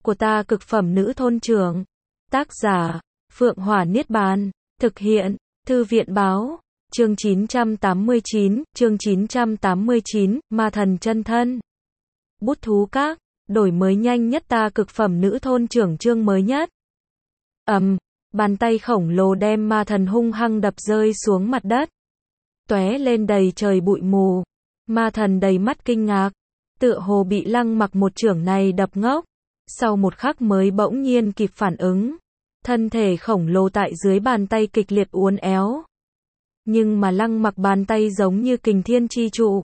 của ta cực phẩm nữ thôn trưởng. Tác giả, Phượng Hỏa Niết Bàn. Thực hiện, Thư viện báo. Chương 989, Ma Thần chân thân. Bút thú các, đổi mới nhanh nhất ta cực phẩm nữ thôn trưởng chương mới nhất. Bàn tay khổng lồ đem ma thần hung hăng đập rơi xuống mặt đất. Tóe lên đầy trời bụi mù. Ma thần đầy mắt kinh ngạc, tựa hồ bị Lăng Mặc một chưởng này đập ngốc. Sau một khắc mới bỗng nhiên kịp phản ứng. Thân thể khổng lồ tại dưới bàn tay kịch liệt uốn éo. Nhưng mà Lăng Mặc bàn tay giống như kình thiên chi trụ.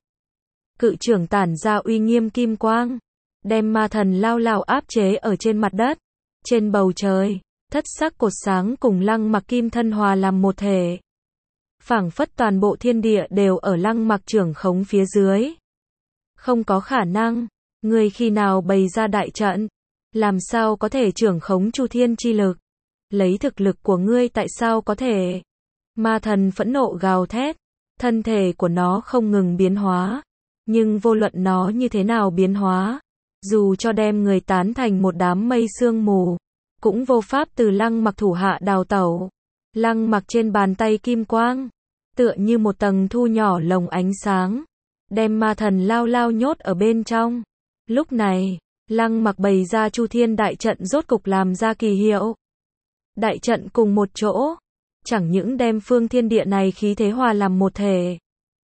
Cự chưởng tản ra uy nghiêm kim quang, đem ma thần lao lao áp chế ở trên mặt đất. Trên bầu trời, thất sắc cột sáng cùng Lăng Mặc kim thân hòa làm một thể. Phảng phất toàn bộ thiên địa đều ở Lăng Mặc chưởng khống phía dưới. Không có khả năng, ngươi khi nào bày ra đại trận, làm sao có thể chưởng khống chu thiên chi lực? Lấy thực lực của ngươi tại sao có thể? Ma thần phẫn nộ gào thét, thân thể của nó không ngừng biến hóa, nhưng vô luận nó như thế nào biến hóa, dù cho đem người tán thành một đám mây sương mù, cũng vô pháp từ Lăng Mặc thủ hạ đào tẩu. Lăng Mặc trên bàn tay kim quang, tựa như một tầng thu nhỏ lồng ánh sáng, đem ma thần lao lao nhốt ở bên trong. Lúc này, Lăng Mặc bày ra Chu Thiên đại trận rốt cục làm ra kỳ hiệu. Đại trận cùng một chỗ, chẳng những đem phương thiên địa này khí thế hòa làm một thể,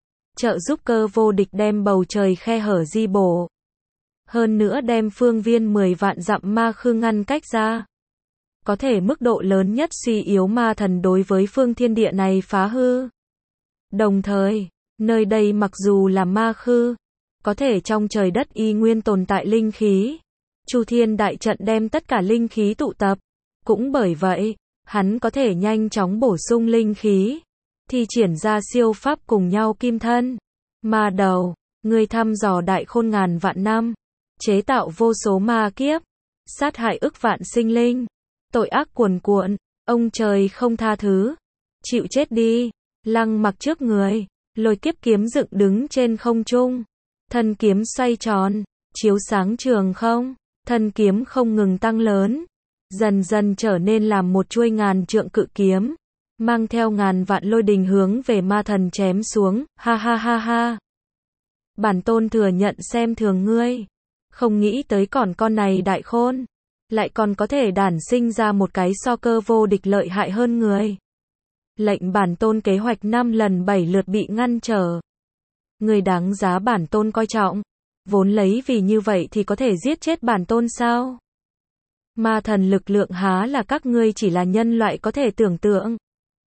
trợ giúp Cơ Vô Địch đem bầu trời khe hở di bổ, hơn nữa đem phương viên 10 vạn dặm ma khư ngăn cách ra, có thể mức độ lớn nhất suy yếu ma thần đối với phương thiên địa này phá hư. Đồng thời, nơi đây mặc dù là ma khư, có thể trong trời đất y nguyên tồn tại linh khí. Chu Thiên đại trận đem tất cả linh khí tụ tập, cũng bởi vậy, hắn có thể nhanh chóng bổ sung linh khí, thi triển ra siêu pháp cùng nhau kim thân. Ma đầu, ngươi thăm dò đại khôn ngàn vạn năm, chế tạo vô số ma kiếp, sát hại ức vạn sinh linh, tội ác cuồn cuộn, ông trời không tha thứ, chịu chết đi. Lăng Mặc trước người, lôi kiếp kiếm dựng đứng trên không trung, thân kiếm xoay tròn, chiếu sáng trường không, thân kiếm không ngừng tăng lớn, dần dần trở nên làm một chuôi ngàn trượng cự kiếm, mang theo ngàn vạn lôi đình hướng về ma thần chém xuống. Ha ha ha ha. Bản tôn thừa nhận xem thường ngươi, không nghĩ tới còn con này đại khôn, lại còn có thể đản sinh ra một cái so Cơ Vô Địch lợi hại hơn người. Lệnh bản tôn kế hoạch 5 lần 7 lượt bị ngăn trở. Người đáng giá bản tôn coi trọng, vốn lấy vì như vậy thì có thể giết chết bản tôn sao? Ma thần lực lượng há là các ngươi chỉ là nhân loại có thể tưởng tượng.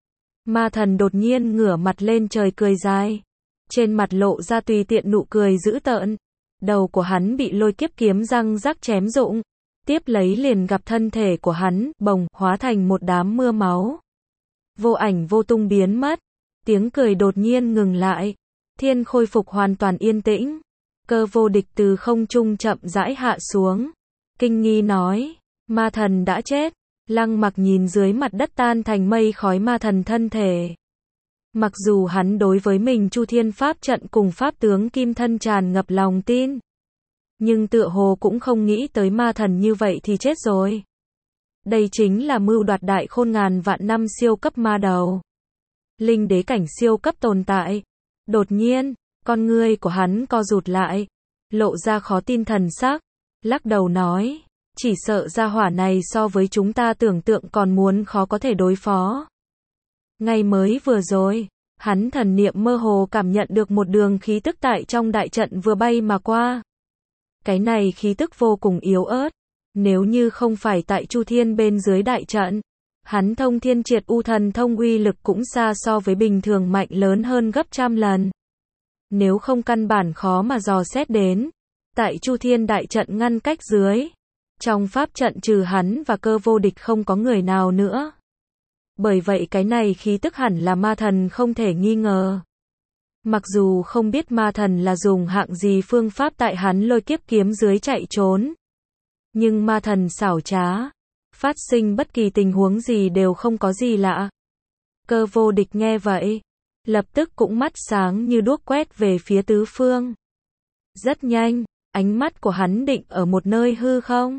Ma thần đột nhiên ngửa mặt lên trời cười dài, trên mặt lộ ra tùy tiện nụ cười dữ tợn. Đầu của hắn bị lôi kiếp kiếm răng rắc chém rụng, tiếp lấy liền gặp thân thể của hắn bồng hóa thành một đám mưa máu, vô ảnh vô tung biến mất. Tiếng cười đột nhiên ngừng lại, thiên khôi phục hoàn toàn yên tĩnh. Cơ Vô Địch từ không trung chậm rãi hạ xuống, kinh nghi nói, ma thần đã chết. Lăng Mặc nhìn dưới mặt đất tan thành mây khói ma thần thân thể. Mặc dù hắn đối với mình Chu Thiên pháp trận cùng pháp tướng kim thân tràn ngập lòng tin, nhưng tựa hồ cũng không nghĩ tới ma thần như vậy thì chết rồi. Đây chính là mưu đoạt đại khôn ngàn vạn năm siêu cấp ma đầu, linh đế cảnh siêu cấp tồn tại. Đột nhiên, con ngươi của hắn co rụt lại, lộ ra khó tin thần sắc, lắc đầu nói, chỉ sợ gia hỏa này so với chúng ta tưởng tượng còn muốn khó có thể đối phó. Ngay mới vừa rồi, hắn thần niệm mơ hồ cảm nhận được một đường khí tức tại trong đại trận vừa bay mà qua. Cái này khí tức vô cùng yếu ớt, nếu như không phải tại Chu Thiên bên dưới đại trận, hắn thông thiên triệt u thần thông uy lực cũng xa so với bình thường mạnh lớn hơn gấp trăm lần. Nếu không căn bản khó mà dò xét đến. Tại Chu Thiên đại trận ngăn cách dưới, trong pháp trận trừ hắn và Cơ Vô Địch không có người nào nữa. Bởi vậy cái này khí tức hẳn là ma thần không thể nghi ngờ. Mặc dù không biết ma thần là dùng hạng gì phương pháp tại hắn lôi kiếp kiếm dưới chạy trốn, nhưng ma thần xảo trá, phát sinh bất kỳ tình huống gì đều không có gì lạ. Cơ Vô Địch nghe vậy, lập tức cũng mắt sáng như đuốc quét về phía tứ phương. Rất nhanh, ánh mắt của hắn định ở một nơi hư không.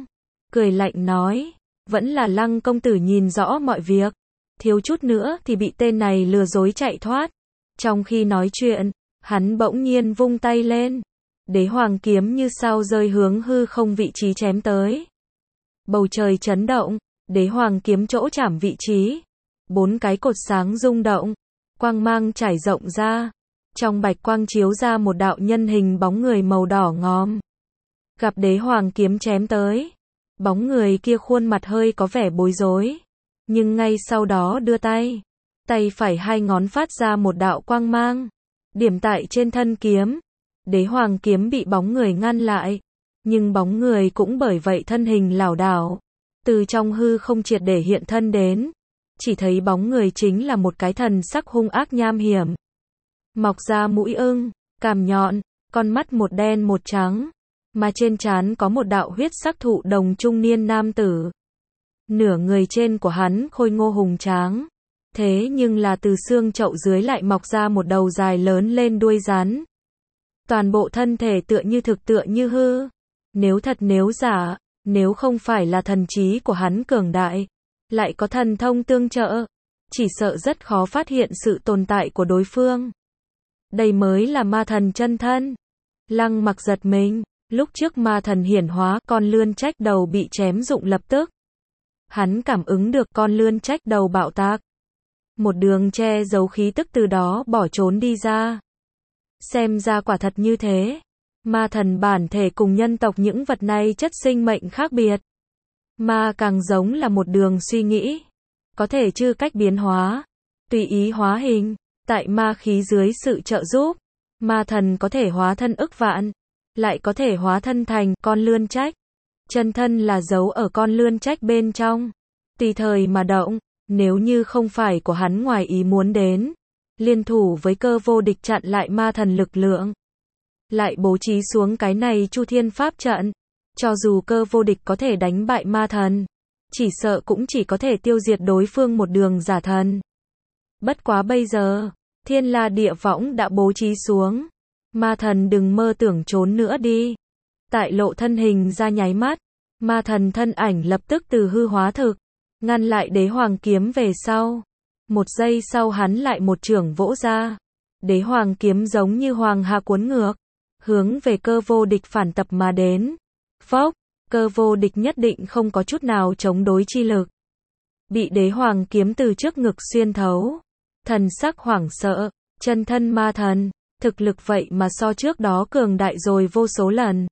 cười lạnh nói, vẫn là Lăng công tử nhìn rõ mọi việc, thiếu chút nữa thì bị tên này lừa dối chạy thoát. Trong khi nói chuyện, hắn bỗng nhiên vung tay lên, đế hoàng kiếm như sao rơi hướng hư không vị trí chém tới. Bầu trời chấn động, đế hoàng kiếm chỗ chạm vị trí, 4 cái cột sáng rung động, quang mang trải rộng ra, trong bạch quang chiếu ra một đạo nhân hình bóng người màu đỏ ngòm. Gặp đế hoàng kiếm chém tới, bóng người kia khuôn mặt hơi có vẻ bối rối, nhưng ngay sau đó đưa tay, tay phải 2 ngón phát ra một đạo quang mang, điểm tại trên thân kiếm. Đế hoàng kiếm bị bóng người ngăn lại, nhưng bóng người cũng bởi vậy thân hình lảo đảo, từ trong hư không triệt để hiện thân đến, chỉ thấy bóng người chính là một cái thần sắc hung ác nham hiểm, mọc ra mũi ưng, cằm nhọn, con mắt một đen một trắng, mà trên trán có một đạo huyết sắc thụ đồng trung niên nam tử. Nửa người trên của hắn khôi ngô hùng tráng, thế nhưng là từ xương chậu dưới lại mọc ra một đầu dài lớn lên đuôi rắn. Toàn bộ thân thể tựa như thực tựa như hư, nếu thật nếu giả, nếu không phải là thần trí của hắn cường đại, lại có thần thông tương trợ, chỉ sợ rất khó phát hiện sự tồn tại của đối phương. Đây mới là ma thần chân thân. Lăng Mặc giật mình, lúc trước ma thần hiển hóa, con lươn trách đầu bị chém rụng lập tức. Hắn cảm ứng được con lươn trách đầu bạo tạc. Một đường che giấu khí tức từ đó bỏ trốn đi ra. Xem ra quả thật như thế. Ma thần bản thể cùng nhân tộc những vật này chất sinh mệnh khác biệt. Ma càng giống là một đường suy nghĩ. Có thể chư cách biến hóa, tùy ý hóa hình. Tại ma khí dưới sự trợ giúp, ma thần có thể hóa thân ức vạn, lại có thể hóa thân thành con lươn trách. Chân thân là giấu ở con lươn trách bên trong, tùy thời mà động, nếu như không phải của hắn ngoài ý muốn đến, liên thủ với Cơ Vô Địch chặn lại ma thần lực lượng, lại bố trí xuống cái này Chu Thiên Pháp trận, cho dù Cơ Vô Địch có thể đánh bại ma thần, chỉ sợ cũng chỉ có thể tiêu diệt đối phương một đường giả thần. Bất quá bây giờ, Thiên La Địa Võng đã bố trí xuống, ma thần đừng mơ tưởng trốn nữa đi. Tại lộ thân hình ra nháy mắt, ma thần thân ảnh lập tức từ hư hóa thực, ngăn lại đế hoàng kiếm về sau. Một giây sau hắn lại một chưởng vỗ ra, đế hoàng kiếm giống như hoàng hà cuốn ngược, hướng về Cơ Vô Địch phản tập mà đến. Phốc, Cơ Vô Địch nhất định không có chút nào chống đối chi lực, bị đế hoàng kiếm từ trước ngực xuyên thấu. Thần sắc hoảng sợ, chân thân ma thần, thực lực vậy mà so trước đó cường đại rồi vô số lần.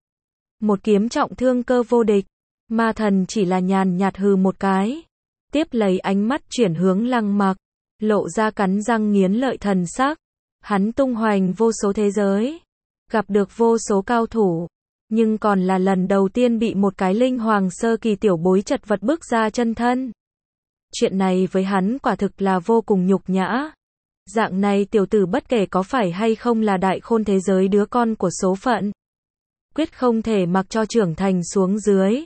Một kiếm trọng thương Cơ Vô Địch, ma thần chỉ là nhàn nhạt hừ một cái, tiếp lấy ánh mắt chuyển hướng Lăng Mặc, lộ ra cắn răng nghiến lợi thần sắc. Hắn tung hoành vô số thế giới, gặp được vô số cao thủ, nhưng còn là lần đầu tiên bị một cái linh hoàng sơ kỳ tiểu bối chật vật bước ra chân thân. Chuyện này với hắn quả thực là vô cùng nhục nhã. Dạng này tiểu tử bất kể có phải hay không là đại khôn thế giới đứa con của số phận, quyết không thể mặc cho trưởng thành xuống dưới.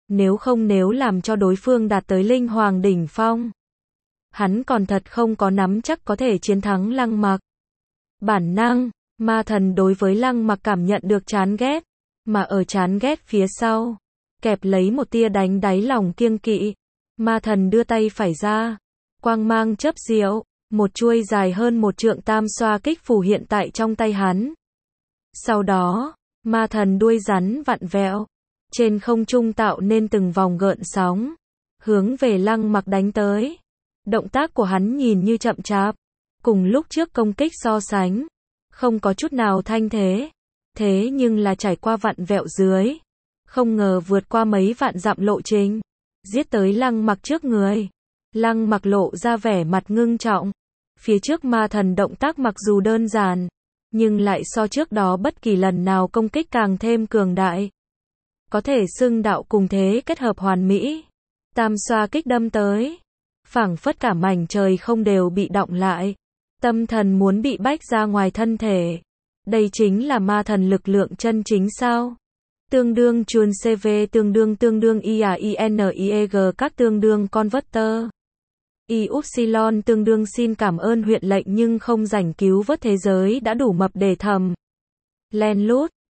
Nếu làm cho đối phương đạt tới linh hoàng đỉnh phong, hắn còn thật không có nắm chắc có thể chiến thắng Lăng Mặc. Bản năng, ma thần đối với Lăng Mặc cảm nhận được chán ghét, mà ở chán ghét phía sau, kẹp lấy một tia đánh đáy lòng kiêng kỵ. Ma thần đưa tay phải ra, quang mang chớp diệu, một chuôi dài hơn 1 trượng tam xoa kích phù hiện tại trong tay hắn. Sau đó, ma thần đuôi rắn vặn vẹo, trên không trung tạo nên từng vòng gợn sóng, hướng về Lăng Mặc đánh tới. Động tác của hắn nhìn như chậm chạp, cùng lúc trước công kích so sánh, không có chút nào thanh thế. Thế nhưng là trải qua vặn vẹo dưới, không ngờ vượt qua mấy vạn dặm lộ trình, giết tới Lăng Mặc trước người. Lăng Mặc lộ ra vẻ mặt ngưng trọng. Phía trước ma thần động tác mặc dù đơn giản, nhưng lại so trước đó bất kỳ lần nào công kích càng thêm cường đại. Có thể xưng đạo cùng thế kết hợp hoàn mỹ. Tam xoa kích đâm tới, phảng phất cả mảnh trời không đều bị động lại. Tâm thần muốn bị bách ra ngoài thân thể. Đây chính là ma thần lực lượng chân chính sao? Tương đương chuồn CV tương đương IAINIEG các tương đương converter. Y-Upsilon tương đương xin cảm ơn huyện lệnh nhưng không rảnh cứu vớt thế giới đã đủ mập để thầm. Len lút,